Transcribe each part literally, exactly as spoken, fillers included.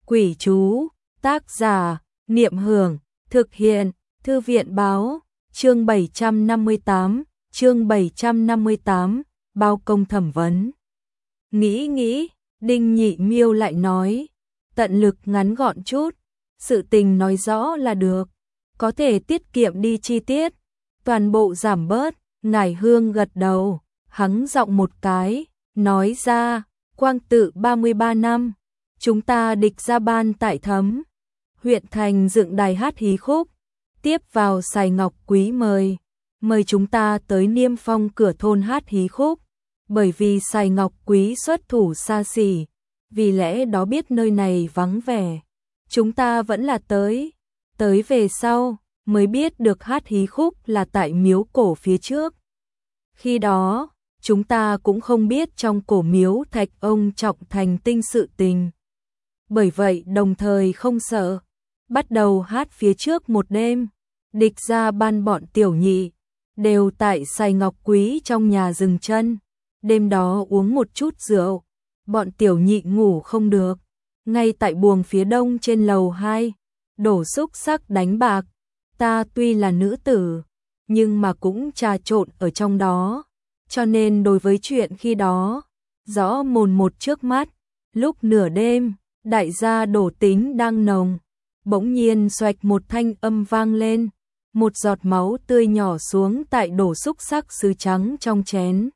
Quỷ chú, tác giả, Niệm Hưởng, thực hiện, Thư viện báo, chương bảy trăm năm mươi tám, chương bảy trăm năm mươi tám, bao công thẩm vấn. Nghĩ nghĩ, Đinh Nhị Miêu lại nói, tận lực ngắn gọn chút, sự tình nói rõ là được, có thể tiết kiệm đi chi tiết, toàn bộ giảm bớt. Ngải Hương gật đầu, hắng giọng một cái, nói ra, Quang Tự ba mươi ba năm, chúng ta địch ra ban tại Thấm huyện thành dựng đài hát hí khúc, tiếp vào Sài Ngọc Quý mời, mời chúng ta tới Niêm Phong cửa thôn hát hí khúc, bởi vì Sài Ngọc Quý xuất thủ xa xỉ, vì lẽ đó biết nơi này vắng vẻ, chúng ta vẫn là tới, tới về sau mới biết được hát hí khúc là tại miếu cổ phía trước. Khi đó, chúng ta cũng không biết trong cổ miếu thạch ông trọng thành tinh sự tình. Bởi vậy đồng thời không sợ, bắt đầu hát phía trước một đêm, địch ra ban bọn tiểu nhị, đều tại Sài Ngọc Quý trong nhà dừng chân, đêm đó uống một chút rượu, bọn tiểu nhị ngủ không được, ngay tại buồng phía đông trên lầu hai, đổ xúc sắc đánh bạc, ta tuy là nữ tử, nhưng mà cũng trà trộn ở trong đó, cho nên đối với chuyện khi đó, rõ mồn một trước mắt, lúc nửa đêm, đại gia đổ tính đang nồng, bỗng nhiên xoạch một thanh âm vang lên, một giọt máu tươi nhỏ xuống tại đổ xúc sắc sứ trắng trong chén.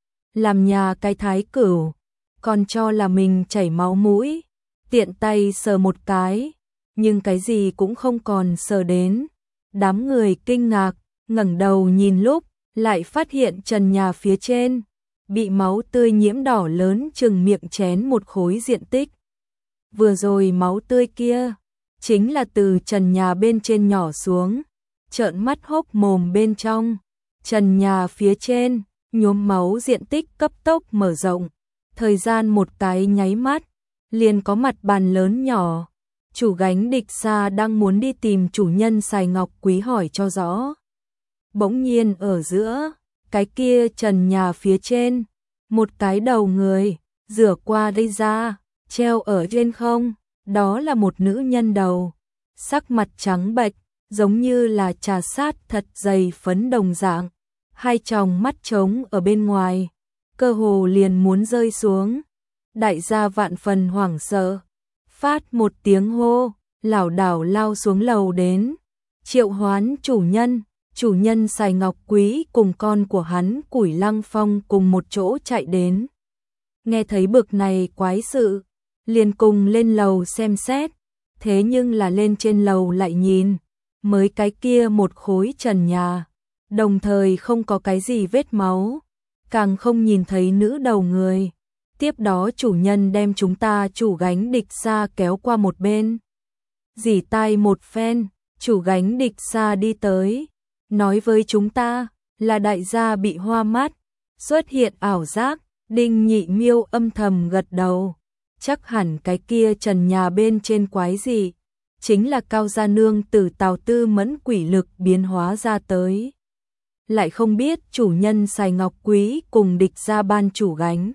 Làm nhà cái Thái Cửu, còn cho là mình chảy máu mũi, tiện tay sờ một cái, nhưng cái gì cũng không còn sờ đến. Đám người kinh ngạc, ngẩng đầu nhìn lúc, lại phát hiện trần nhà phía trên, bị máu tươi nhiễm đỏ lớn chừng miệng chén một khối diện tích. Vừa rồi máu tươi kia, chính là từ trần nhà bên trên nhỏ xuống, trợn mắt hốc mồm bên trong, trần nhà phía trên, nhuốm máu diện tích cấp tốc mở rộng, thời gian một cái nháy mắt, liền có mặt bàn lớn nhỏ. Chủ gánh địch xa đang muốn đi tìm chủ nhân Sài Ngọc Quý hỏi cho rõ. Bỗng nhiên ở giữa, cái kia trần nhà phía trên, một cái đầu người, rửa qua đây ra, treo ở trên không, đó là một nữ nhân đầu, sắc mặt trắng bệch, giống như là trà sát thật dày phấn đồng dạng, hai tròng mắt trống ở bên ngoài, cơ hồ liền muốn rơi xuống. Đại gia vạn phần hoảng sợ, phát một tiếng hô, lảo đảo lao xuống lầu đến, triệu hoán chủ nhân, chủ nhân Sài Ngọc Quý cùng con của hắn Củi Lăng Phong cùng một chỗ chạy đến. Nghe thấy bực này quái sự, liền cùng lên lầu xem xét, thế nhưng là lên trên lầu lại nhìn, mới cái kia một khối trần nhà, đồng thời không có cái gì vết máu, càng không nhìn thấy nữ đầu người. Tiếp đó chủ nhân đem chúng ta chủ gánh địch xa kéo qua một bên. Dỉ tai một phen, chủ gánh địch xa đi tới, nói với chúng ta là đại gia bị hoa mắt, xuất hiện ảo giác. Đinh Nhị Miêu âm thầm gật đầu, chắc hẳn cái kia trần nhà bên trên quái gì, chính là Cao gia nương tử Tào Tư Mẫn quỷ lực biến hóa ra tới. Lại không biết chủ nhân Sài Ngọc Quý cùng địch gia ban chủ gánh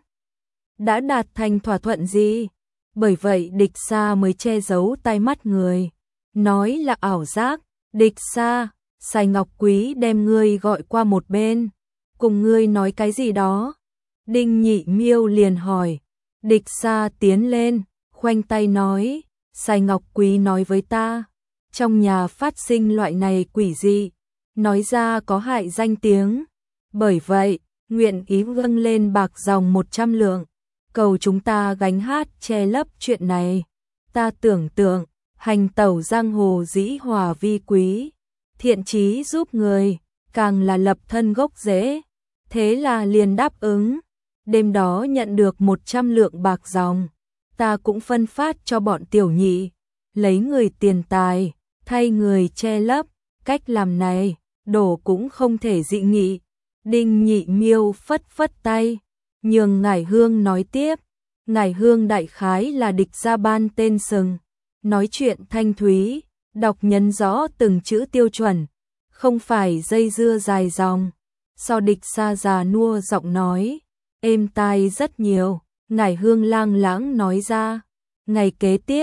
đã đạt thành thỏa thuận gì, bởi vậy địch xa mới che giấu tai mắt người, nói là ảo giác. Địch xa, Sài Ngọc Quý đem ngươi gọi qua một bên, cùng ngươi nói cái gì đó. Đinh Nhị Miêu liền hỏi, địch xa tiến lên, khoanh tay nói, Sài Ngọc Quý nói với ta, trong nhà phát sinh loại này quỷ dị, nói ra có hại danh tiếng, bởi vậy, nguyện ý dâng lên bạc dòng một trăm lượng, cầu chúng ta gánh hát che lấp chuyện này. Ta tưởng tượng, hành tẩu giang hồ dĩ hòa vi quý, thiện chí giúp người, càng là lập thân gốc rễ, thế là liền đáp ứng. Đêm đó nhận được một trăm lượng bạc dòng, ta cũng phân phát cho bọn tiểu nhị, lấy người tiền tài, thay người che lấp, cách làm này, đổ cũng không thể dị nghị. Đinh Nhị Miêu phất phất tay, nhường Ngải Hương nói tiếp. Ngải Hương đại khái là địch gia ban tên sừng, nói chuyện thanh thúy, đọc nhấn rõ từng chữ tiêu chuẩn, không phải dây dưa dài dòng. So địch xa già nua giọng nói, êm tai rất nhiều. Ngải Hương lang lãng nói ra, ngày kế tiếp,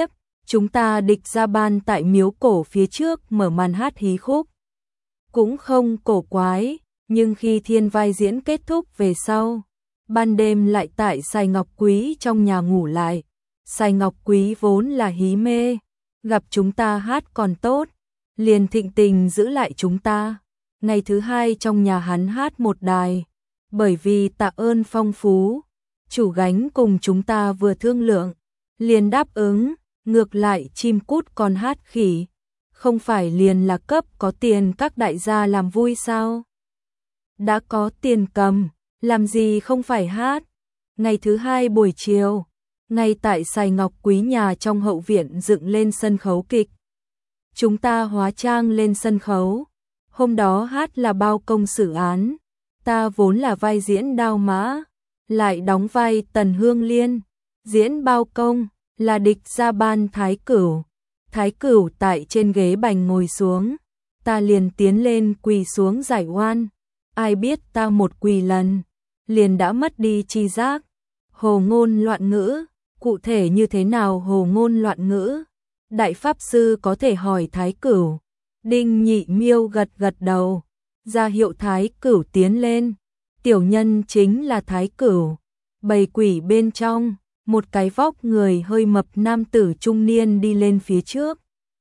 chúng ta địch ra ban tại miếu cổ phía trước mở màn hát hí khúc. Cũng không cổ quái, nhưng khi thiên vai diễn kết thúc về sau, ban đêm lại tại Sài Ngọc Quý trong nhà ngủ lại. Sài Ngọc Quý vốn là hí mê, gặp chúng ta hát còn tốt, liền thịnh tình giữ lại chúng ta. Ngày thứ hai trong nhà hắn hát một đài, bởi vì tạ ơn phong phú, chủ gánh cùng chúng ta vừa thương lượng, liền đáp ứng, ngược lại chim cút còn hát khỉ, không phải liền là cấp có tiền các đại gia làm vui sao? Đã có tiền cầm, làm gì không phải hát. Ngày thứ hai buổi chiều, ngay tại Sài Ngọc Quý nhà trong hậu viện dựng lên sân khấu kịch. Chúng ta hóa trang lên sân khấu, hôm đó hát là bao công xử án, ta vốn là vai diễn Đao Mã, lại đóng vai Tần Hương Liên, diễn bao công là địch gia ban Thái Cửu. Thái Cửu tại trên ghế bành ngồi xuống, ta liền tiến lên quỳ xuống giải oan. Ai biết ta một quỳ lần, liền đã mất đi tri giác. Hồ ngôn loạn ngữ, cụ thể như thế nào hồ ngôn loạn ngữ? Đại pháp sư có thể hỏi Thái Cửu. Đinh Nhị Miêu gật gật đầu, ra hiệu Thái Cửu tiến lên. Tiểu nhân chính là Thái Cửu. Bầy quỷ bên trong, một cái vóc người hơi mập nam tử trung niên đi lên phía trước.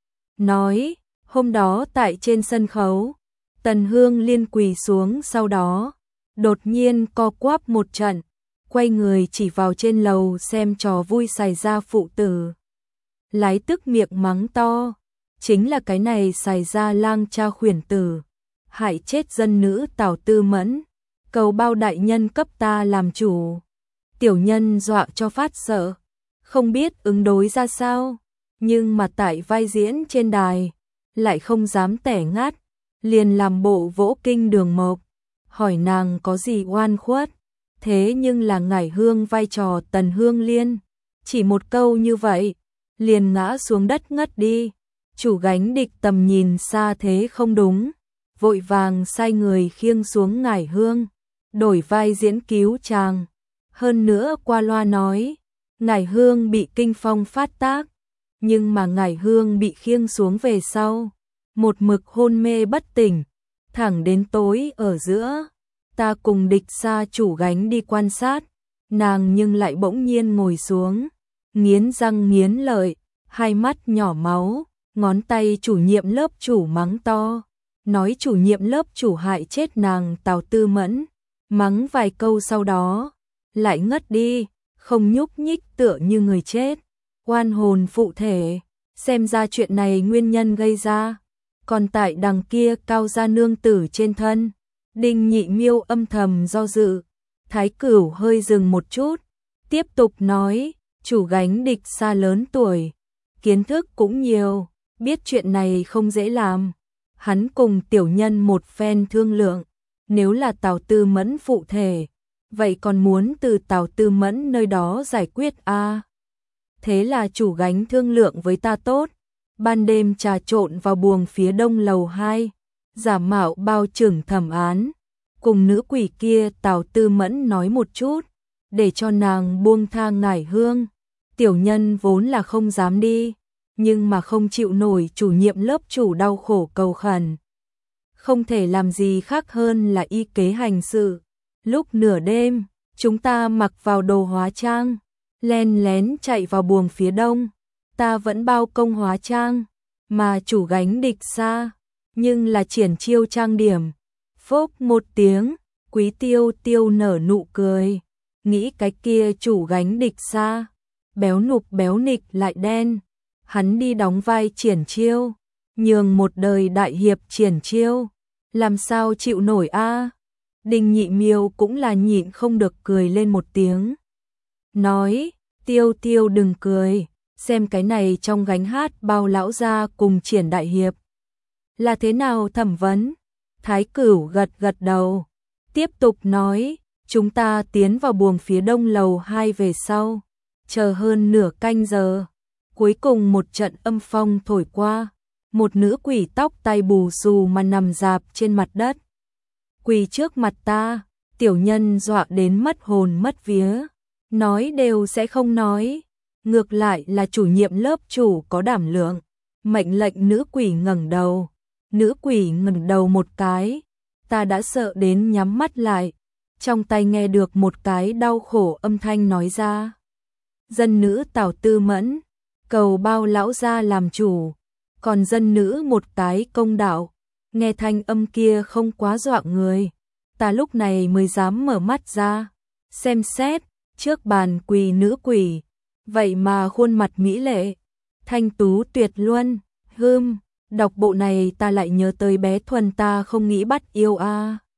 Nói, hôm đó tại trên sân khấu, Tần Hương Liên quỳ xuống, sau đó đột nhiên co quắp một trận, quay người chỉ vào trên lầu xem trò vui xảy ra phụ tử. Lái tức miệng mắng to, chính là cái này xảy ra lang cha khuyển tử, hại chết dân nữ Tào Tư Mẫn, cầu bao đại nhân cấp ta làm chủ. Tiểu nhân dọa cho phát sợ, không biết ứng đối ra sao, nhưng mà tại vai diễn trên đài, lại không dám tẻ ngát, liền làm bộ vỗ kinh Đường Mộc, hỏi nàng có gì oan khuất. Thế nhưng là ngải hương vai trò Tần Hương Liên, chỉ một câu như vậy, liền ngã xuống đất ngất đi. Chủ gánh địch tầm nhìn xa thế không đúng, vội vàng sai người khiêng xuống ngải hương, đổi vai diễn cứu chàng. Hơn nữa qua loa nói, ngải hương bị kinh phong phát tác, nhưng mà ngải hương bị khiêng xuống về sau, một mực hôn mê bất tỉnh, thẳng đến tối ở giữa. Ta cùng địch xa chủ gánh đi quan sát, nàng nhưng lại bỗng nhiên ngồi xuống, nghiến răng nghiến lợi, hai mắt nhỏ máu, ngón tay chủ nhiệm lớp chủ mắng to, nói chủ nhiệm lớp chủ hại chết nàng Tào Tư Mẫn, mắng vài câu sau đó, lại ngất đi, không nhúc nhích tựa như người chết. Oan hồn phụ thể, xem ra chuyện này nguyên nhân gây ra, còn tại đằng kia Cao gia nương tử trên thân. Đinh Nhị Miêu âm thầm do dự, Thái Cửu hơi dừng một chút, tiếp tục nói, chủ gánh địch xa lớn tuổi, kiến thức cũng nhiều, biết chuyện này không dễ làm. Hắn cùng tiểu nhân một phen thương lượng, nếu là Tào Tư Mẫn phụ thể, vậy còn muốn từ Tào Tư Mẫn nơi đó giải quyết a. À, thế là chủ gánh thương lượng với ta tốt, ban đêm trà trộn vào buồng phía đông lầu hai, giả mạo bao trưởng thẩm án, cùng nữ quỷ kia Tào Tư Mẫn nói một chút, để cho nàng buông tha ngải hương. Tiểu nhân vốn là không dám đi, nhưng mà không chịu nổi chủ nhiệm lớp chủ đau khổ cầu khẩn. Không thể làm gì khác hơn là y kế hành sự. Lúc nửa đêm, chúng ta mặc vào đồ hóa trang, len lén chạy vào buồng phía đông. Ta vẫn bao công hóa trang, mà chủ gánh địch xa, nhưng là triển chiêu trang điểm. Phốc một tiếng, Quý Tiêu Tiêu nở nụ cười, nghĩ cái kia chủ gánh địch xa, béo nục béo nịch lại đen, hắn đi đóng vai triển chiêu, nhường một đời đại hiệp triển chiêu, làm sao chịu nổi a? À? Đinh Nhị Miêu cũng là nhịn không được cười lên một tiếng, nói, Tiêu Tiêu đừng cười, xem cái này trong gánh hát bao lão gia cùng triển đại hiệp. Là thế nào thẩm vấn? Thái Cửu gật gật đầu, tiếp tục nói, chúng ta tiến vào buồng phía đông lầu hai về sau, chờ hơn nửa canh giờ, cuối cùng một trận âm phong thổi qua, một nữ quỷ tóc tai bù xù mà nằm rạp trên mặt đất. Quỳ trước mặt ta, tiểu nhân dọa đến mất hồn mất vía, nói đều sẽ không nói, ngược lại là chủ nhiệm lớp chủ có đảm lượng, mệnh lệnh nữ quỷ ngẩng đầu. Nữ quỷ ngẩng đầu một cái, ta đã sợ đến nhắm mắt lại, trong tay nghe được một cái đau khổ âm thanh nói ra. Dân nữ Tào Tư Mẫn, cầu bao lão gia làm chủ, còn dân nữ một cái công đạo, nghe thanh âm kia không quá dọa người. Ta lúc này mới dám mở mắt ra, xem xét, trước bàn quỳ nữ quỷ, vậy mà khuôn mặt mỹ lệ, thanh tú tuyệt luân, hưm, đọc bộ này ta lại nhớ tới bé Thuần ta không nghĩ bắt yêu a.